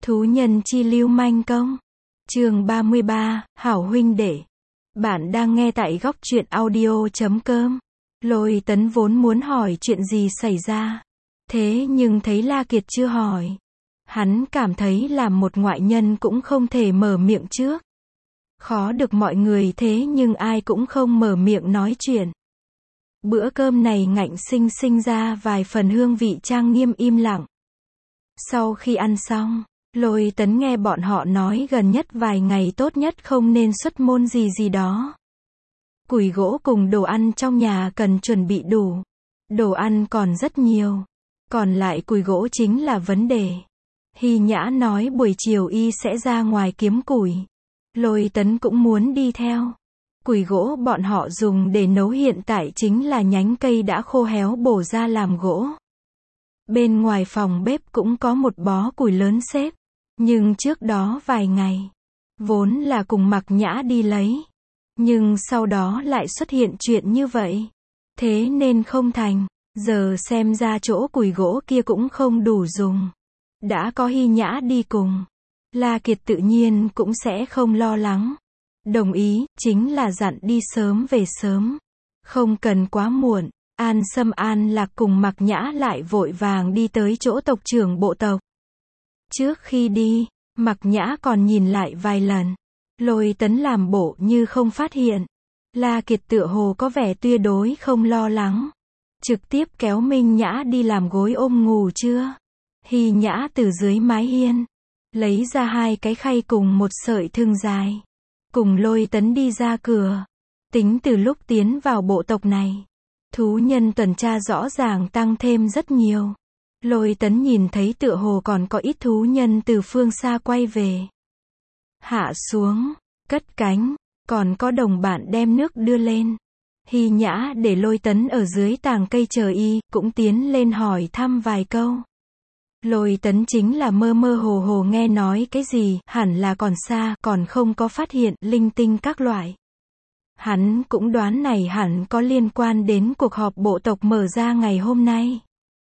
Thú nhân chi lưu manh công. Chương 33, Hảo huynh đệ. Bạn đang nghe tại góc truyện audio.com. Lôi Tấn vốn muốn hỏi chuyện gì xảy ra. Thế nhưng thấy La Kiệt chưa hỏi. Hắn cảm thấy làm một ngoại nhân cũng không thể mở miệng trước. Khó được mọi người thế nhưng ai cũng không mở miệng nói chuyện. Bữa cơm này ngạnh sinh ra vài phần hương vị trang nghiêm im lặng. Sau khi ăn xong, Lôi Tấn nghe bọn họ nói gần nhất vài ngày tốt nhất không nên xuất môn gì đó. Củi gỗ cùng đồ ăn trong nhà cần chuẩn bị đủ. Đồ ăn còn rất nhiều. Còn lại củi gỗ chính là vấn đề. Hy Nhã nói buổi chiều y sẽ ra ngoài kiếm củi. Lôi Tấn cũng muốn đi theo. Củi gỗ bọn họ dùng để nấu hiện tại chính là nhánh cây đã khô héo bổ ra làm gỗ. Bên ngoài phòng bếp cũng có một bó củi lớn xếp. Nhưng trước đó vài ngày, vốn là cùng Mặc Nhã đi lấy. Nhưng sau đó lại xuất hiện chuyện như vậy. Thế nên không thành. Giờ xem ra chỗ củi gỗ kia cũng không đủ dùng. Đã có Hy Nhã đi cùng. La Kiệt tự nhiên cũng sẽ không lo lắng. Đồng ý, chính là dặn đi sớm về sớm. Không cần quá muộn. An Sâm An Lạc cùng Mặc Nhã lại vội vàng đi tới chỗ tộc trưởng bộ tộc. Trước khi đi, Mặc Nhã còn nhìn lại vài lần. Lôi Tấn làm bộ như không phát hiện. La Kiệt tựa hồ có vẻ tuyệt đối không lo lắng. Trực tiếp kéo Minh Nhã đi làm gối ôm ngủ trưa. Hy Nhã từ dưới mái hiên lấy ra hai cái khay cùng một sợi thừng dài. Cùng Lôi Tấn đi ra cửa. Tính từ lúc tiến vào bộ tộc này, thú nhân tuần tra rõ ràng tăng thêm rất nhiều. Lôi Tấn nhìn thấy tựa hồ còn có ít thú nhân từ phương xa quay về. Hạ xuống, cất cánh, còn có đồng bạn đem nước đưa lên. Hy Nhã để Lôi Tấn ở dưới tàng cây chờ y, cũng tiến lên hỏi thăm vài câu. Lôi Tấn chính là mơ mơ hồ hồ nghe nói cái gì, hẳn là còn xa, còn không có phát hiện, linh tinh các loại. Hắn cũng đoán này hẳn có liên quan đến cuộc họp bộ tộc mở ra ngày hôm nay.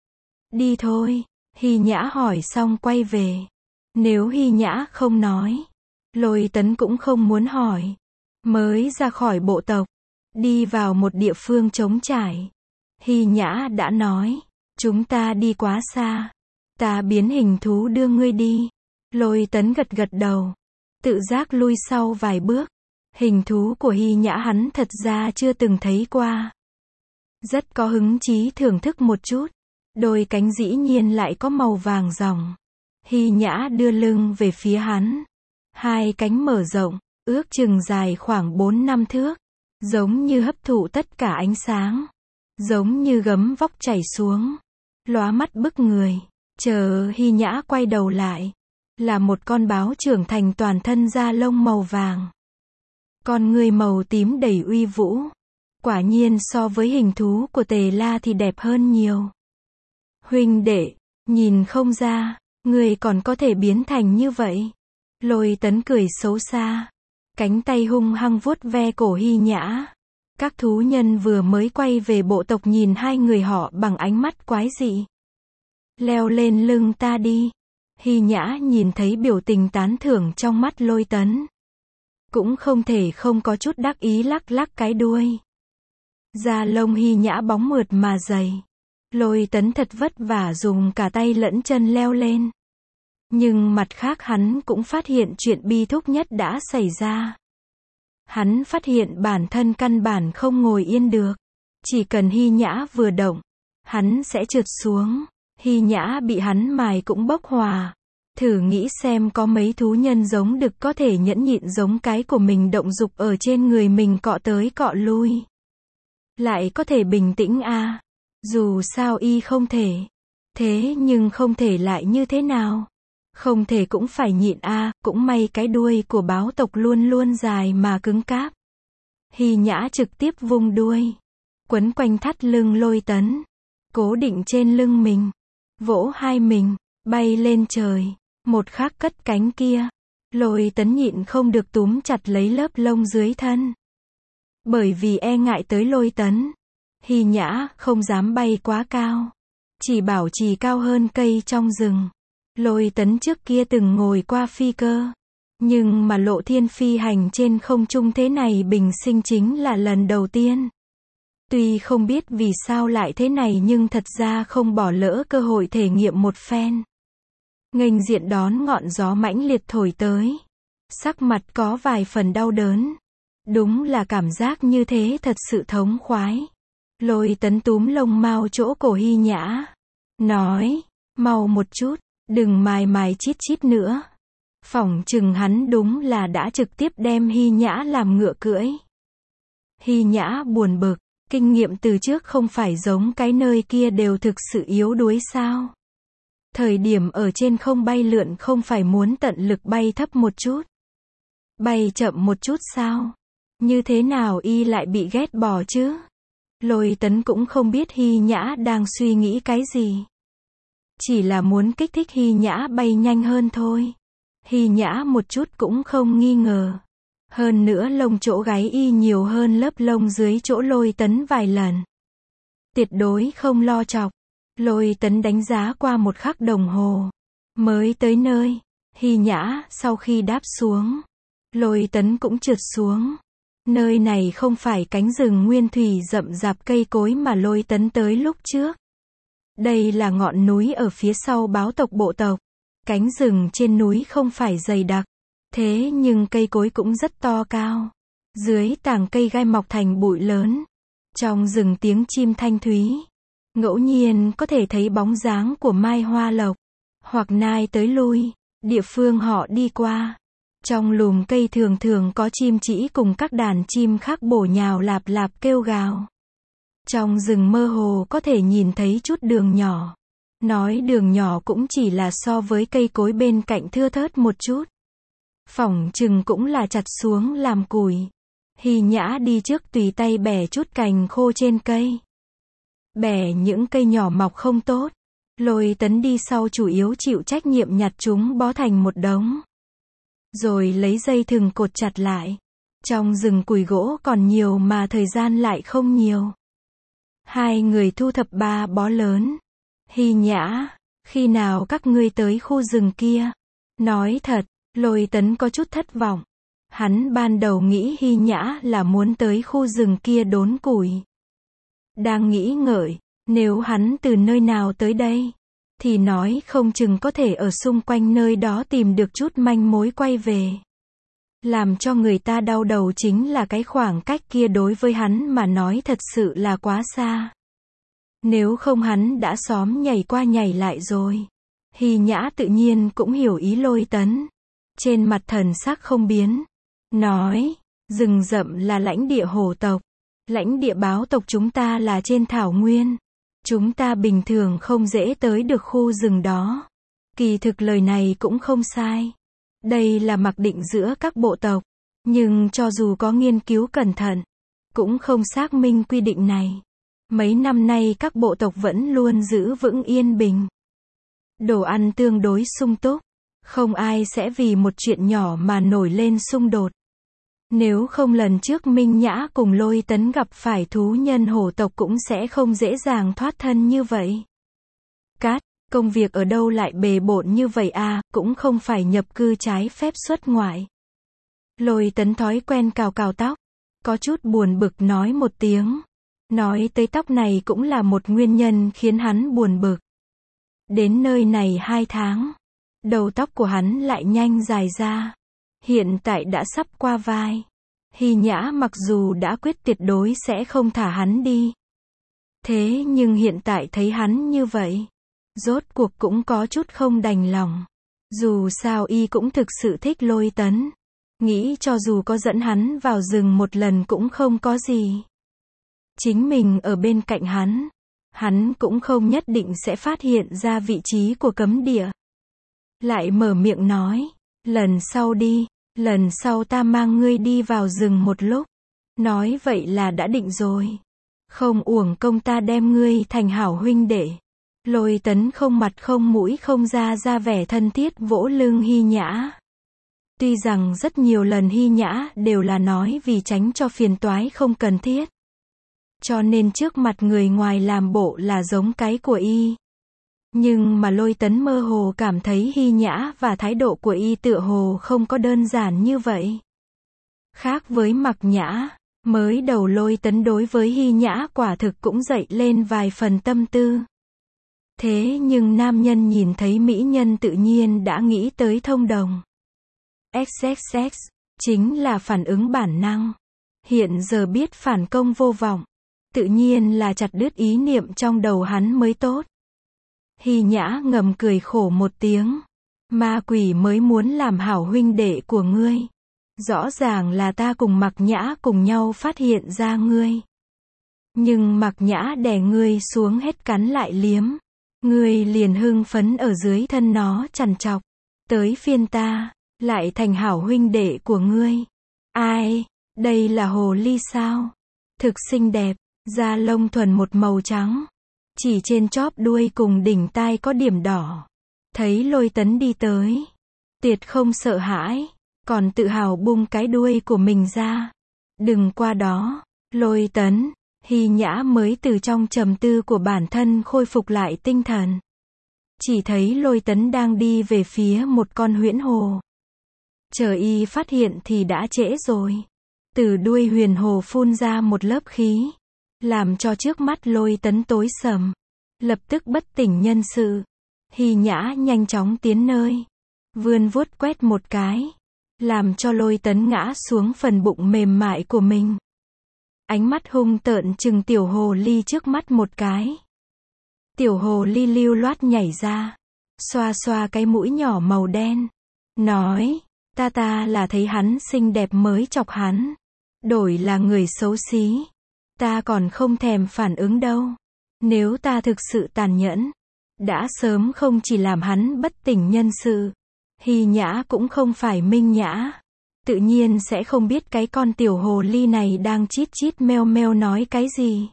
Đi thôi, Hy Nhã hỏi xong quay về. Nếu Hy Nhã không nói, Lôi Tấn cũng không muốn hỏi. Mới ra khỏi bộ tộc, đi vào một địa phương trống trải. Hy Nhã đã nói, chúng ta đi quá xa. Ta biến hình thú đưa ngươi đi. Lôi Tấn gật gật đầu. Tự giác lui sau vài bước. Hình thú của Hy Nhã hắn thật ra chưa từng thấy qua. Rất có hứng chí thưởng thức một chút. Đôi cánh dĩ nhiên lại có màu vàng ròng. Hy Nhã đưa lưng về phía hắn. Hai cánh mở rộng, ước chừng dài khoảng 4-5 thước. Giống như hấp thụ tất cả ánh sáng. Giống như gấm vóc chảy xuống. Lóa mắt bức người. Chờ Hy Nhã quay đầu lại. Là một con báo trưởng thành toàn thân da lông màu vàng. Con người màu tím đầy uy vũ. Quả nhiên so với hình thú của Tề La thì đẹp hơn nhiều. Huynh đệ, nhìn không ra, người còn có thể biến thành như vậy. Lôi Tấn cười xấu xa. Cánh tay hung hăng vuốt ve cổ Hy Nhã. Các thú nhân vừa mới quay về bộ tộc nhìn hai người họ bằng ánh mắt quái dị. Leo lên lưng ta đi. Hy Nhã nhìn thấy biểu tình tán thưởng trong mắt Lôi Tấn. Cũng không thể không có chút đắc ý lắc lắc cái đuôi. Da lông Hy Nhã bóng mượt mà dày. Lôi Tấn thật vất vả dùng cả tay lẫn chân leo lên. Nhưng mặt khác hắn cũng phát hiện chuyện bi thúc nhất đã xảy ra. Hắn phát hiện bản thân căn bản không ngồi yên được. Chỉ cần Hy Nhã vừa động, hắn sẽ trượt xuống. Hy Nhã bị hắn mài cũng bốc hỏa. Thử nghĩ xem có mấy thú nhân giống đực có thể nhẫn nhịn giống cái của mình động dục ở trên người mình cọ tới cọ lui. Lại có thể bình tĩnh à. Dù sao y không thể. Thế nhưng không thể lại như thế nào. Không thể cũng phải nhịn à, cũng may cái đuôi của báo tộc luôn luôn dài mà cứng cáp. Hy Nhã trực tiếp vung đuôi. Quấn quanh thắt lưng Lôi Tấn. Cố định trên lưng mình. Vỗ hai mình, bay lên trời. Một khắc cất cánh kia. Lôi Tấn nhịn không được túm chặt lấy lớp lông dưới thân. Bởi vì e ngại tới Lôi Tấn. Hy Nhã không dám bay quá cao. Chỉ bảo trì cao hơn cây trong rừng. Lôi Tấn trước kia từng ngồi qua phi cơ. Nhưng mà Lộ Thiên phi hành trên không trung thế này bình sinh chính là lần đầu tiên. Tuy không biết vì sao lại thế này nhưng thật ra không bỏ lỡ cơ hội thể nghiệm một phen. Nghênh diện đón ngọn gió mãnh liệt thổi tới. Sắc mặt có vài phần đau đớn. Đúng là cảm giác như thế thật sự thống khoái. Lôi Tấn túm lông mao chỗ cổ Hy Nhã. Nói, mau một chút, đừng mài mài chít chít nữa. Phỏng chừng hắn đúng là đã trực tiếp đem Hy Nhã làm ngựa cưỡi. Hy Nhã buồn bực, kinh nghiệm từ trước không phải giống cái nơi kia đều thực sự yếu đuối sao? Thời điểm ở trên không bay lượn không phải muốn tận lực bay thấp một chút. Bay chậm một chút sao? Như thế nào y lại bị ghét bỏ chứ? Lôi Tấn cũng không biết Hy Nhã đang suy nghĩ cái gì. Chỉ là muốn kích thích Hy Nhã bay nhanh hơn thôi. Hy Nhã một chút cũng không nghi ngờ. Hơn nữa lông chỗ gáy y nhiều hơn lớp lông dưới chỗ Lôi Tấn vài lần. Tuyệt đối không lo chọc. Lôi Tấn đánh giá qua một khắc đồng hồ. Mới tới nơi. Hy Nhã sau khi đáp xuống. Lôi Tấn cũng trượt xuống. Nơi này không phải cánh rừng nguyên thủy rậm rạp cây cối mà Lôi Tấn tới lúc trước. Đây là ngọn núi ở phía sau báo tộc bộ tộc. Cánh rừng trên núi không phải dày đặc. Thế nhưng cây cối cũng rất to cao. Dưới tàng cây gai mọc thành bụi lớn. Trong rừng tiếng chim thanh thúy. Ngẫu nhiên có thể thấy bóng dáng của mai hoa lộc. Hoặc nai tới lui. Địa phương họ đi qua. Trong lùm cây thường thường có chim trĩ cùng các đàn chim khác bổ nhào lạp lạp kêu gào. Trong rừng mơ hồ có thể nhìn thấy chút đường nhỏ. Nói đường nhỏ cũng chỉ là so với cây cối bên cạnh thưa thớt một chút. Phỏng chừng cũng là chặt xuống làm củi. Hy Nhã đi trước tùy tay bẻ chút cành khô trên cây. Bẻ những cây nhỏ mọc không tốt. Lôi Tấn đi sau chủ yếu chịu trách nhiệm nhặt chúng bó thành một đống. Rồi lấy dây thừng cột chặt lại. Trong rừng củi gỗ còn nhiều mà thời gian lại không nhiều. Hai người thu thập 3 bó lớn. Hy Nhã, khi nào các ngươi tới khu rừng kia? Nói thật, Lôi Tấn có chút thất vọng. Hắn ban đầu nghĩ Hy Nhã là muốn tới khu rừng kia đốn củi. Đang nghĩ ngợi, nếu hắn từ nơi nào tới đây, thì nói không chừng có thể ở xung quanh nơi đó tìm được chút manh mối quay về. Làm cho người ta đau đầu chính là cái khoảng cách kia đối với hắn mà nói thật sự là quá xa. Nếu không hắn đã xóm nhảy qua nhảy lại rồi. Hy Nhã tự nhiên cũng hiểu ý Lôi Tấn. Trên mặt thần sắc không biến. Nói, rừng rậm là lãnh địa hổ tộc. Lãnh địa báo tộc chúng ta là trên thảo nguyên. Chúng ta bình thường không dễ tới được khu rừng đó. Kỳ thực lời này cũng không sai. Đây là mặc định giữa các bộ tộc. Nhưng cho dù có nghiên cứu cẩn thận, cũng không xác minh quy định này. Mấy năm nay các bộ tộc vẫn luôn giữ vững yên bình. Đồ ăn tương đối sung túc. Không ai sẽ vì một chuyện nhỏ mà nổi lên xung đột. Nếu không lần trước Minh Nhã cùng Lôi Tấn gặp phải thú nhân hổ tộc cũng sẽ không dễ dàng thoát thân như vậy. Cát, công việc ở đâu lại bề bộn như vậy à, cũng không phải nhập cư trái phép xuất ngoại. Lôi Tấn thói quen cào cào tóc. Có chút buồn bực nói một tiếng. Nói tới tóc này cũng là một nguyên nhân khiến hắn buồn bực. Đến nơi này 2 tháng. Đầu tóc của hắn lại nhanh dài ra. Hiện tại đã sắp qua vai. Hy Nhã mặc dù đã quyết tuyệt đối sẽ không thả hắn đi. Thế nhưng hiện tại thấy hắn như vậy. Rốt cuộc cũng có chút không đành lòng. Dù sao y cũng thực sự thích Lôi Tấn. Nghĩ cho dù có dẫn hắn vào rừng một lần cũng không có gì. Chính mình ở bên cạnh hắn cũng không nhất định sẽ phát hiện ra vị trí của cấm địa. Lại mở miệng nói, lần sau đi, lần sau ta mang ngươi đi vào rừng một lúc. Nói vậy là đã định rồi. Không uổng công ta đem ngươi thành hảo huynh đệ. Lôi Tấn không mặt không mũi không ra vẻ thân thiết vỗ lưng Hy Nhã. Tuy rằng rất nhiều lần Hy Nhã đều là nói vì tránh cho phiền toái không cần thiết. Cho nên trước mặt người ngoài làm bộ là giống cái của y. Nhưng mà Lôi Tấn mơ hồ cảm thấy Hy Nhã và thái độ của y tựa hồ không có đơn giản như vậy. Khác với Mặc Nhã, mới đầu Lôi Tấn đối với Hy Nhã quả thực cũng dậy lên vài phần tâm tư. Thế nhưng nam nhân nhìn thấy mỹ nhân tự nhiên đã nghĩ tới thông đồng. XXX, chính là phản ứng bản năng. Hiện giờ biết phản công vô vọng, tự nhiên là chặt đứt ý niệm trong đầu hắn mới tốt. Hy Nhã ngầm cười khổ một tiếng. Ma quỷ mới muốn làm hảo huynh đệ của ngươi. Rõ ràng là ta cùng Mặc Nhã cùng nhau phát hiện ra ngươi. Nhưng Mặc Nhã đè ngươi xuống hết cắn lại liếm. Ngươi liền hưng phấn ở dưới thân nó trằn trọc. Tới phiên ta, lại thành hảo huynh đệ của ngươi. Ai, đây là hồ ly sao? Thực xinh đẹp, da lông thuần một màu trắng. Chỉ trên chóp đuôi cùng đỉnh tai có điểm đỏ. Thấy Lôi Tấn đi tới, Tiệt không sợ hãi, còn tự hào bung cái đuôi của mình ra. Đừng qua đó, Lôi Tấn. Hy Nhã mới từ trong trầm tư của bản thân khôi phục lại tinh thần. Chỉ thấy Lôi Tấn đang đi về phía một con huyễn hồ. Chờ y phát hiện thì đã trễ rồi. Từ đuôi huyền hồ phun ra một lớp khí, làm cho trước mắt Lôi Tấn tối sầm. Lập tức bất tỉnh nhân sự. Hy Nhã nhanh chóng tiến nơi. Vươn vuốt quét một cái. Làm cho Lôi Tấn ngã xuống phần bụng mềm mại của mình. Ánh mắt hung tợn chừng tiểu hồ ly trước mắt một cái. Tiểu hồ ly lưu loát nhảy ra. Xoa xoa cái mũi nhỏ màu đen. Nói, ta là thấy hắn xinh đẹp mới chọc hắn. Đổi là người xấu xí. Ta còn không thèm phản ứng đâu. Nếu ta thực sự tàn nhẫn, đã sớm không chỉ làm hắn bất tỉnh nhân sự. Hy Nhã cũng không phải Minh Nhã. Tự nhiên sẽ không biết cái con tiểu hồ ly này đang chít chít meo meo nói cái gì.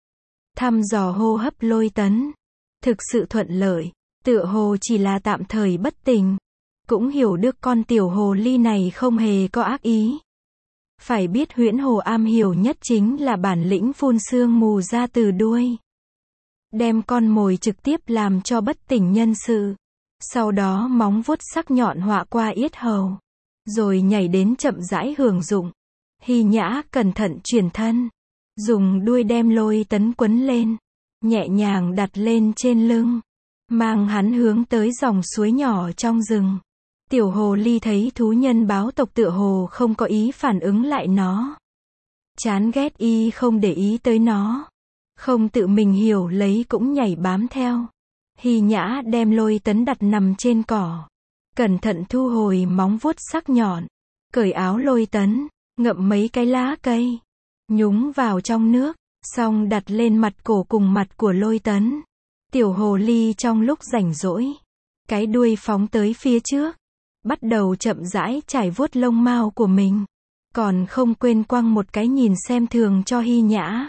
Thăm dò hô hấp Lôi Tấn. Thực sự thuận lợi, tựa hồ chỉ là tạm thời bất tỉnh. Cũng hiểu được con tiểu hồ ly này không hề có ác ý. Phải biết huyễn hồ am hiểu nhất chính là bản lĩnh phun sương mù ra từ đuôi. Đem con mồi trực tiếp làm cho bất tỉnh nhân sự. Sau đó móng vuốt sắc nhọn họa qua yết hầu. Rồi nhảy đến chậm rãi hưởng dụng. Hy Nhã cẩn thận chuyển thân. Dùng đuôi đem Lôi Tấn quấn lên. Nhẹ nhàng đặt lên trên lưng. Mang hắn hướng tới dòng suối nhỏ trong rừng. Tiểu hồ ly thấy thú nhân báo tộc tựa hồ không có ý phản ứng lại nó. Chán ghét y không để ý tới nó. Không tự mình hiểu lấy cũng nhảy bám theo. Hy Nhã đem Lôi Tấn đặt nằm trên cỏ. Cẩn thận thu hồi móng vuốt sắc nhọn. Cởi áo Lôi Tấn. Ngậm mấy cái lá cây. Nhúng vào trong nước. Xong đặt lên mặt cổ cùng mặt của Lôi Tấn. Tiểu hồ ly trong lúc rảnh rỗi. Cái đuôi phóng tới phía trước. Bắt đầu chậm rãi trải vuốt lông mao của mình. Còn không quên quăng một cái nhìn xem thường cho Hy Nhã.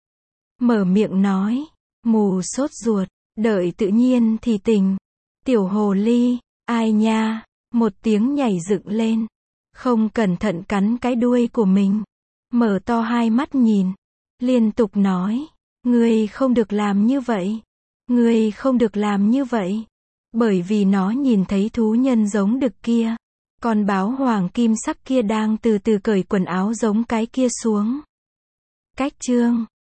Mở miệng nói. Mù sốt ruột. Đợi tự nhiên thì tỉnh. Tiểu hồ ly. Ai nha. Một tiếng nhảy dựng lên. Không cẩn thận cắn cái đuôi của mình. Mở to hai mắt nhìn. Liên tục nói. Ngươi không được làm như vậy. Ngươi không được làm như vậy. Bởi vì nó nhìn thấy thú nhân giống đực kia. Con báo hoàng kim sắc kia đang từ từ cởi quần áo giống cái kia xuống. Cách chương